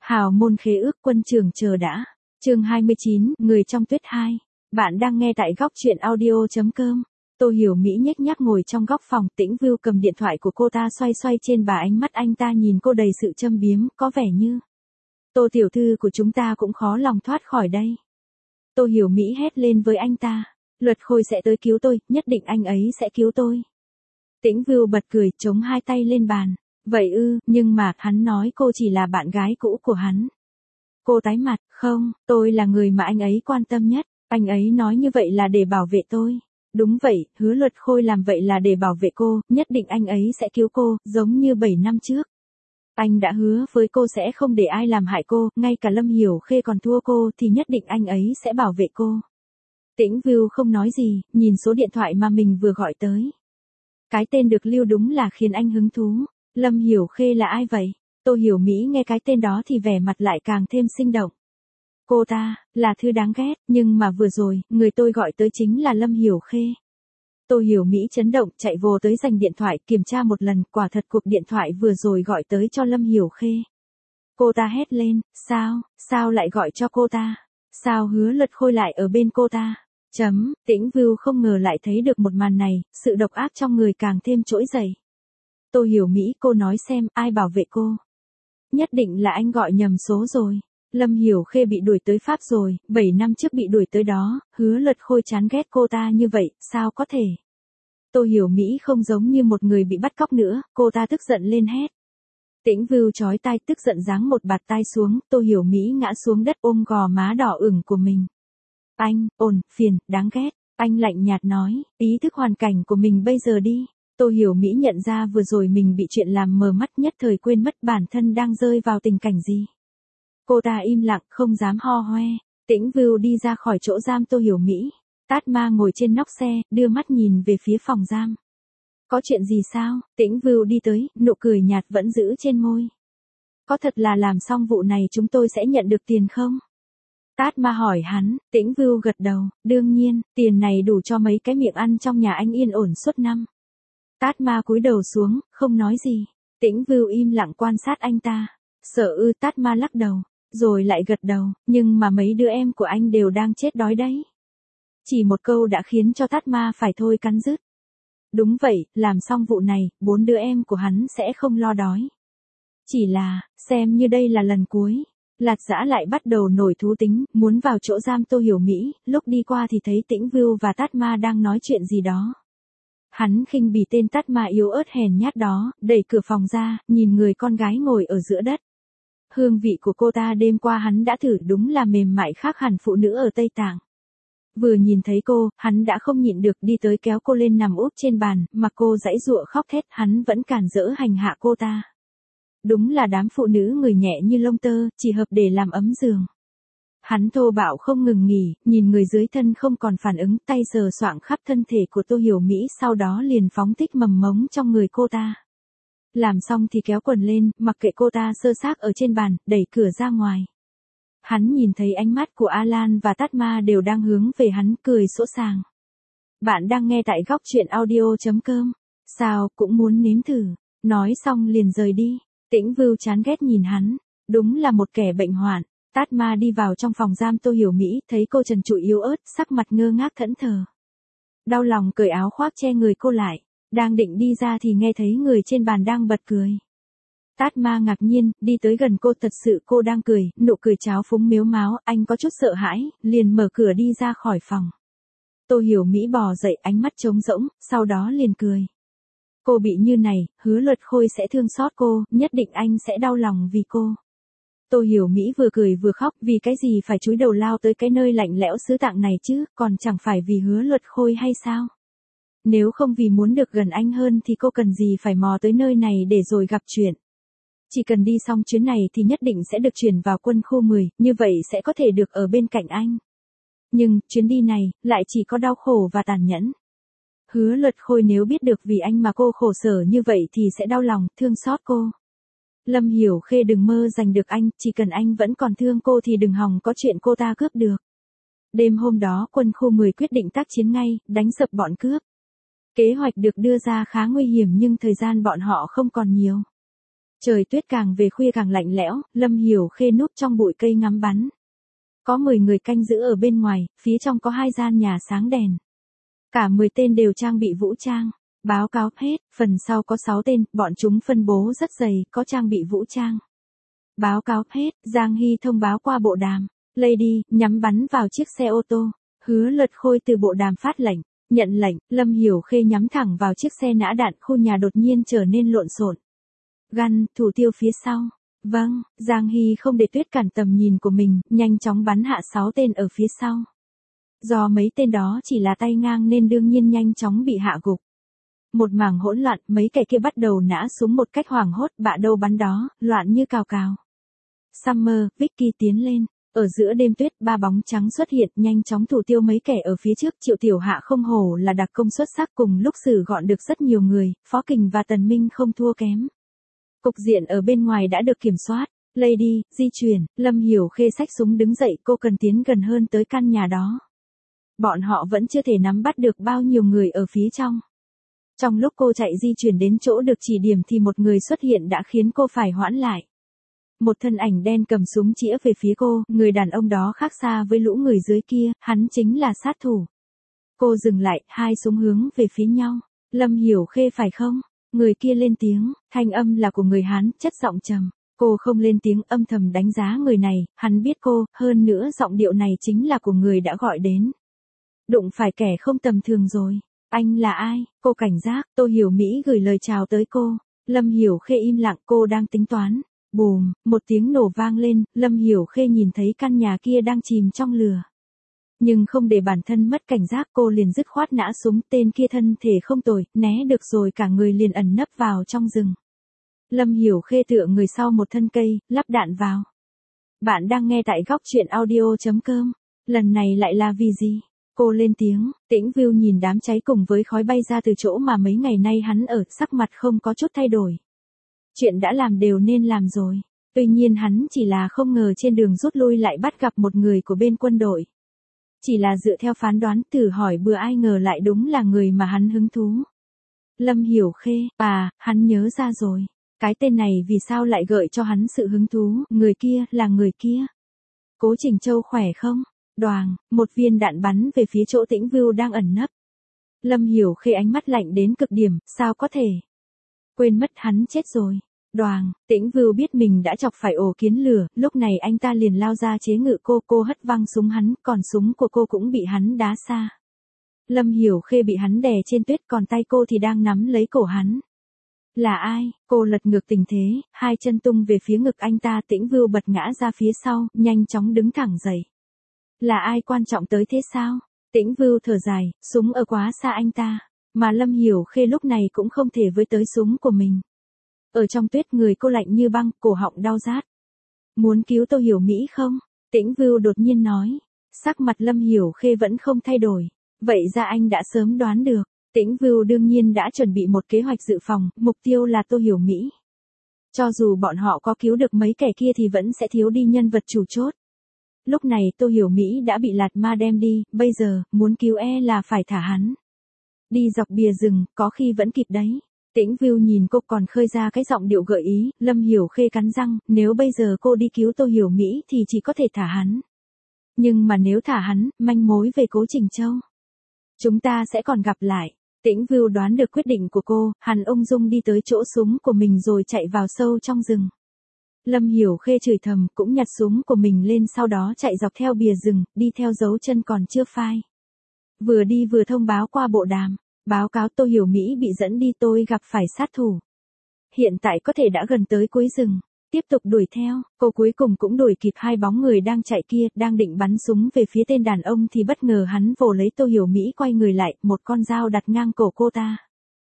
Hào môn khế ước quân trường chờ đã. Chương 29, Người trong tuyết 2. Bạn đang nghe tại góc truyện audio.com. Tô Hiểu Mỹ nhếch nhác ngồi trong góc phòng, Tĩnh Vưu cầm điện thoại của cô ta xoay xoay trên bà, ánh mắt anh ta nhìn cô đầy sự châm biếm, có vẻ như Tô tiểu thư của chúng ta cũng khó lòng thoát khỏi đây. Tô Hiểu Mỹ hét lên với anh ta, Luật Khôi sẽ tới cứu tôi, nhất định anh ấy sẽ cứu tôi. Tĩnh Vưu bật cười, chống hai tay lên bàn. Vậy ư, nhưng mà, hắn nói cô chỉ là bạn gái cũ của hắn. Cô tái mặt, không, tôi là người mà anh ấy quan tâm nhất, anh ấy nói như vậy là để bảo vệ tôi. Đúng vậy, Hứa Luật Khôi làm vậy là để bảo vệ cô, nhất định anh ấy sẽ cứu cô, giống như 7 năm trước. Anh đã hứa với cô sẽ không để ai làm hại cô, ngay cả Lâm Hiểu Khê còn thua cô thì nhất định anh ấy sẽ bảo vệ cô. Tĩnh Vưu không nói gì, nhìn số điện thoại mà mình vừa gọi tới. Cái tên được lưu đúng là khiến anh hứng thú. Lâm Hiểu Khê là ai vậy? Tô Hiểu Mỹ nghe cái tên đó thì vẻ mặt lại càng thêm sinh động. Cô ta, là thứ đáng ghét, nhưng mà vừa rồi, người tôi gọi tới chính là Lâm Hiểu Khê. Tô Hiểu Mỹ chấn động, chạy vô tới giành điện thoại, kiểm tra một lần, quả thật cuộc điện thoại vừa rồi gọi tới cho Lâm Hiểu Khê. Cô ta hét lên, sao lại gọi cho cô ta? Sao Hứa Luật Khôi lại ở bên cô ta? Tĩnh Vưu không ngờ lại thấy được một màn này, sự độc ác trong người càng thêm trỗi dậy. Tô Hiểu Mỹ, cô nói xem, ai bảo vệ cô? Nhất định là anh gọi nhầm số rồi. Lâm Hiểu Khê bị đuổi tới Pháp rồi, 7 năm trước bị đuổi tới đó, Hứa Luật Khôi chán ghét cô ta như vậy, sao có thể? Tô Hiểu Mỹ không giống như một người bị bắt cóc nữa, cô ta tức giận lên hét. Tĩnh Vưu chói tai tức giận giáng một bạt tai xuống, Tô Hiểu Mỹ ngã xuống đất ôm gò má đỏ ửng của mình. Anh, phiền, đáng ghét, anh lạnh nhạt nói, ý thức hoàn cảnh của mình bây giờ đi. Tô Hiểu Mỹ nhận ra vừa rồi mình bị chuyện làm mờ mắt, nhất thời quên mất bản thân đang rơi vào tình cảnh gì. Cô ta im lặng, không dám ho hoe. Tĩnh Vưu đi ra khỏi chỗ giam Tô Hiểu Mỹ. Tát Ma ngồi trên nóc xe, đưa mắt nhìn về phía phòng giam. Có chuyện gì sao? Tĩnh Vưu đi tới, nụ cười nhạt vẫn giữ trên môi. Có thật là làm xong vụ này chúng tôi sẽ nhận được tiền không? Tát Ma hỏi hắn, Tĩnh Vưu gật đầu, đương nhiên, tiền này đủ cho mấy cái miệng ăn trong nhà anh yên ổn suốt năm. Tát Ma cúi đầu xuống, không nói gì. Tĩnh Vưu im lặng quan sát anh ta. Sợ ư? Tát Ma lắc đầu, rồi lại gật đầu, nhưng mà mấy đứa em của anh đều đang chết đói đấy. Chỉ một câu đã khiến cho Tát Ma phải thôi cắn rứt. Đúng vậy, làm xong vụ này, 4 đứa em của hắn sẽ không lo đói. Chỉ là, xem như đây là lần cuối. Lạt Dã lại bắt đầu nổi thú tính, muốn vào chỗ giam Tô Hiểu Mỹ, lúc đi qua thì thấy Tĩnh Vưu và Tát Ma đang nói chuyện gì đó. Hắn khinh bỉ tên Tát Ma yếu ớt hèn nhát đó, đẩy cửa phòng ra, nhìn người con gái ngồi ở giữa đất. Hương vị của cô ta đêm qua hắn đã thử đúng là mềm mại khác hẳn phụ nữ ở Tây Tạng. Vừa nhìn thấy cô, hắn đã không nhịn được đi tới kéo cô lên nằm úp trên bàn, mà cô giãy giụa khóc thét, hắn vẫn cản rỡ hành hạ cô ta. Đúng là đám phụ nữ người nhẹ như lông tơ, chỉ hợp để làm ấm giường. Hắn thô bạo không ngừng nghỉ, nhìn người dưới thân không còn phản ứng, tay sờ soạng khắp thân thể của Tô Hiểu Mỹ, sau đó liền phóng thích mầm mống trong người cô ta. Làm xong thì kéo quần lên, mặc kệ cô ta sơ xác ở trên bàn, đẩy cửa ra ngoài. Hắn nhìn thấy ánh mắt của Alan và Tát Ma đều đang hướng về hắn, cười sỗ sàng. Bạn đang nghe tại góc truyện audio.com. Sao, cũng muốn nếm thử. Nói xong liền rời đi. Tĩnh Vưu chán ghét nhìn hắn. Đúng là một kẻ bệnh hoạn. Tát Ma đi vào trong phòng giam Tô Hiểu Mỹ, thấy cô trần trụi yếu ớt, sắc mặt ngơ ngác thẫn thờ. Đau lòng cởi áo khoác che người cô lại. Đang định đi ra thì nghe thấy người trên bàn đang bật cười. Tát Ma ngạc nhiên, đi tới gần cô, thật sự cô đang cười, nụ cười tráo phúng mếu máo, anh có chút sợ hãi, liền mở cửa đi ra khỏi phòng. Tô Hiểu Mỹ bò dậy, ánh mắt trống rỗng, sau đó liền cười. Cô bị như này, Hứa Luật Khôi sẽ thương xót cô, nhất định anh sẽ đau lòng vì cô. Tô Hiểu Mỹ vừa cười vừa khóc, vì cái gì phải chúi đầu lao tới cái nơi lạnh lẽo xứ Tạng này chứ, còn chẳng phải vì Hứa Luật Khôi hay sao? Nếu không vì muốn được gần anh hơn thì cô cần gì phải mò tới nơi này để rồi gặp chuyện. Chỉ cần đi xong chuyến này thì nhất định sẽ được chuyển vào quân khu 10, như vậy sẽ có thể được ở bên cạnh anh. Nhưng, chuyến đi này, lại chỉ có đau khổ và tàn nhẫn. Hứa Luật Khôi nếu biết được vì anh mà cô khổ sở như vậy thì sẽ đau lòng, thương xót cô. Lâm Hiểu Khê đừng mơ giành được anh, chỉ cần anh vẫn còn thương cô thì đừng hòng có chuyện cô ta cướp được. Đêm hôm đó quân khu 10 quyết định tác chiến ngay, đánh sập bọn cướp. Kế hoạch được đưa ra khá nguy hiểm nhưng thời gian bọn họ không còn nhiều. Trời tuyết càng về khuya càng lạnh lẽo, Lâm Hiểu Khê núp trong bụi cây ngắm bắn. Có 10 người canh giữ ở bên ngoài, phía trong có 2 gian nhà sáng đèn. Cả 10 tên đều trang bị vũ trang. Báo cáo hết, phần sau có 6 tên, bọn chúng phân bố rất dày, có trang bị vũ trang. Báo cáo hết, Giang Hy thông báo qua bộ đàm. Lady, nhắm bắn vào chiếc xe ô tô. Hứa Lật Khôi từ bộ đàm phát lệnh. Nhận lệnh, Lâm Hiểu Khê nhắm thẳng vào chiếc xe nã đạn, khu nhà đột nhiên trở nên lộn xộn. Găn, thủ tiêu phía sau. Vâng, Giang Hy không để tuyết cản tầm nhìn của mình, nhanh chóng bắn hạ 6 tên ở phía sau. Do mấy tên đó chỉ là tay ngang nên đương nhiên nhanh chóng bị hạ gục. Một mảng hỗn loạn, mấy kẻ kia bắt đầu nã súng một cách hoảng hốt, bạ đâu bắn đó, loạn như cào cào. Summer, Vicky tiến lên. Ở giữa đêm tuyết, 3 bóng trắng xuất hiện, nhanh chóng thủ tiêu mấy kẻ ở phía trước. Triệu Tiểu Hạ không hổ là đặc công xuất sắc, cùng lúc xử gọn được rất nhiều người, Phó Kình và Tần Minh không thua kém. Cục diện ở bên ngoài đã được kiểm soát. Lady, di chuyển, Lâm Hiểu Khê xách súng đứng dậy, cô cần tiến gần hơn tới căn nhà đó. Bọn họ vẫn chưa thể nắm bắt được bao nhiêu người ở phía trong. Trong lúc cô chạy di chuyển đến chỗ được chỉ điểm thì một người xuất hiện đã khiến cô phải hoãn lại. Một thân ảnh đen cầm súng chĩa về phía cô, người đàn ông đó khác xa với lũ người dưới kia, hắn chính là sát thủ. Cô dừng lại, 2 súng hướng về phía nhau. Lâm Hiểu Khê phải không? Người kia lên tiếng, thanh âm là của người Hán, chất giọng trầm. Cô không lên tiếng, âm thầm đánh giá người này, hắn biết cô, hơn nữa giọng điệu này chính là của người đã gọi đến. Đụng phải kẻ không tầm thường rồi. Anh là ai? Cô cảnh giác, Tô Hiểu Mỹ gửi lời chào tới cô. Lâm Hiểu Khê im lặng, cô đang tính toán. Bùm, một tiếng nổ vang lên, Lâm Hiểu Khê nhìn thấy căn nhà kia đang chìm trong lửa. Nhưng không để bản thân mất cảnh giác, cô liền dứt khoát nã súng, tên kia thân thể không tồi, né được rồi cả người liền ẩn nấp vào trong rừng. Lâm Hiểu Khê tựa người sau một thân cây, lắp đạn vào. Bạn đang nghe tại góc truyện audio.com. Lần này lại là vì gì? Cô lên tiếng, Tĩnh Vưu nhìn đám cháy cùng với khói bay ra từ chỗ mà mấy ngày nay hắn ở, sắc mặt không có chút thay đổi. Chuyện đã làm đều nên làm rồi. Tuy nhiên hắn chỉ là không ngờ trên đường rút lui lại bắt gặp một người của bên quân đội. Chỉ là dựa theo phán đoán thử hỏi bừa ai ngờ lại đúng là người mà hắn hứng thú. Lâm Hiểu Khê, hắn nhớ ra rồi. Cái tên này vì sao lại gợi cho hắn sự hứng thú, người kia, là người kia. Cố Trình Châu khỏe không? Đoàng, một viên đạn bắn về phía chỗ Tĩnh Vưu đang ẩn nấp. Lâm Hiểu Khê ánh mắt lạnh đến cực điểm, sao có thể? Quên mất hắn chết rồi. Đoàng, Tĩnh Vưu biết mình đã chọc phải ổ kiến lửa, lúc này anh ta liền lao ra chế ngự cô hất văng súng hắn, còn súng của cô cũng bị hắn đá xa. Lâm Hiểu Khê bị hắn đè trên tuyết, còn tay cô thì đang nắm lấy cổ hắn. Là ai? Cô lật ngược tình thế, 2 chân tung về phía ngực anh ta, Tĩnh Vưu bật ngã ra phía sau, nhanh chóng đứng thẳng dậy. Là ai quan trọng tới thế sao? Tĩnh Vưu thở dài, súng ở quá xa anh ta, mà Lâm Hiểu Khê lúc này cũng không thể với tới súng của mình. Ở trong tuyết người cô lạnh như băng, cổ họng đau rát. Muốn cứu Tô Hiểu Mỹ không? Tĩnh Vưu đột nhiên nói. Sắc mặt Lâm Hiểu Khê vẫn không thay đổi. Vậy ra anh đã sớm đoán được. Tĩnh Vưu đương nhiên đã chuẩn bị một kế hoạch dự phòng, mục tiêu là Tô Hiểu Mỹ. Cho dù bọn họ có cứu được mấy kẻ kia thì vẫn sẽ thiếu đi nhân vật chủ chốt. Lúc này Tô Hiểu Mỹ đã bị Lạt Ma đem đi, bây giờ, muốn cứu là phải thả hắn. Đi dọc bìa rừng, có khi vẫn kịp đấy. Tĩnh Vưu nhìn cô còn khơi ra cái giọng điệu gợi ý, Lâm Hiểu Khê cắn răng, nếu bây giờ cô đi cứu Tô Hiểu Mỹ thì chỉ có thể thả hắn. Nhưng mà nếu thả hắn, manh mối về Cố Trình Châu. Chúng ta sẽ còn gặp lại. Tĩnh Vưu đoán được quyết định của cô, hắn ung dung đi tới chỗ súng của mình rồi chạy vào sâu trong rừng. Lâm Hiểu Khê chửi thầm, cũng nhặt súng của mình lên sau đó chạy dọc theo bìa rừng, đi theo dấu chân còn chưa phai. Vừa đi vừa thông báo qua bộ đàm. Báo cáo Tô Hiểu Mỹ bị dẫn đi, tôi gặp phải sát thủ. Hiện tại có thể đã gần tới cuối rừng. Tiếp tục đuổi theo, cô cuối cùng cũng đuổi kịp 2 bóng người đang chạy kia, đang định bắn súng về phía tên đàn ông thì bất ngờ hắn vồ lấy Tô Hiểu Mỹ quay người lại, một con dao đặt ngang cổ cô ta.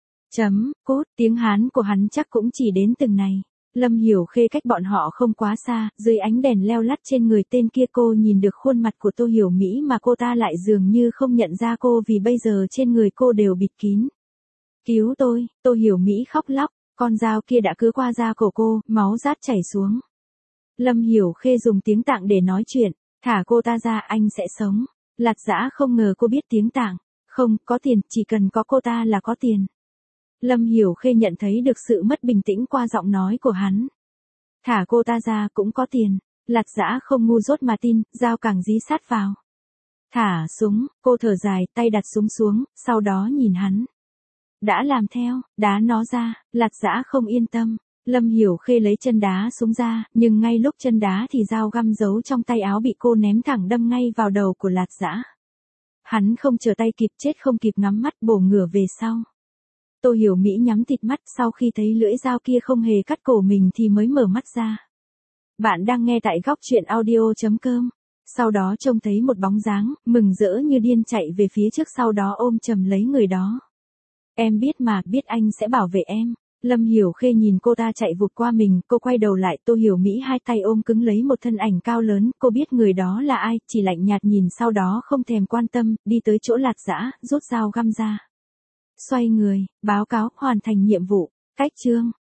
Cốt, tiếng Hán của hắn chắc cũng chỉ đến từng này. Lâm Hiểu Khê cách bọn họ không quá xa, dưới ánh đèn leo lắt trên người tên kia cô nhìn được khuôn mặt của Tô Hiểu Mỹ mà cô ta lại dường như không nhận ra cô vì bây giờ trên người cô đều bịt kín. Cứu tôi, Tô Hiểu Mỹ khóc lóc, con dao kia đã cứa qua da cổ cô, máu rát chảy xuống. Lâm Hiểu Khê dùng tiếng Tạng để nói chuyện, thả cô ta ra anh sẽ sống. Lạt Dã không ngờ cô biết tiếng Tạng, không, có tiền, chỉ cần có cô ta là có tiền. Lâm Hiểu Khê nhận thấy được sự mất bình tĩnh qua giọng nói của hắn. Thả cô ta ra cũng có tiền. Lạt Dã không ngu dốt mà tin, dao càng dí sát vào. Thả súng, cô thở dài, tay đặt súng xuống, sau đó nhìn hắn. Đã làm theo, đá nó ra, Lạt Dã không yên tâm. Lâm Hiểu Khê lấy chân đá súng ra, nhưng ngay lúc chân đá thì dao găm giấu trong tay áo bị cô ném thẳng đâm ngay vào đầu của Lạt Dã. Hắn không chờ tay kịp chết không kịp ngắm mắt bổ ngửa về sau. Tô Hiểu Mỹ nhắm thịt mắt sau khi thấy lưỡi dao kia không hề cắt cổ mình thì mới mở mắt ra. Bạn đang nghe tại góc chuyện audio.com. Sau đó trông thấy một bóng dáng, mừng rỡ như điên chạy về phía trước sau đó ôm chầm lấy người đó. Em biết mà, biết anh sẽ bảo vệ em. Lâm Hiểu Khê nhìn cô ta chạy vụt qua mình, cô quay đầu lại, Tô Hiểu Mỹ hai tay ôm cứng lấy một thân ảnh cao lớn, cô biết người đó là ai, chỉ lạnh nhạt nhìn sau đó không thèm quan tâm, đi tới chỗ Lạt Dã, rút dao găm ra. Xoay người, báo cáo, hoàn thành nhiệm vụ, cách chương.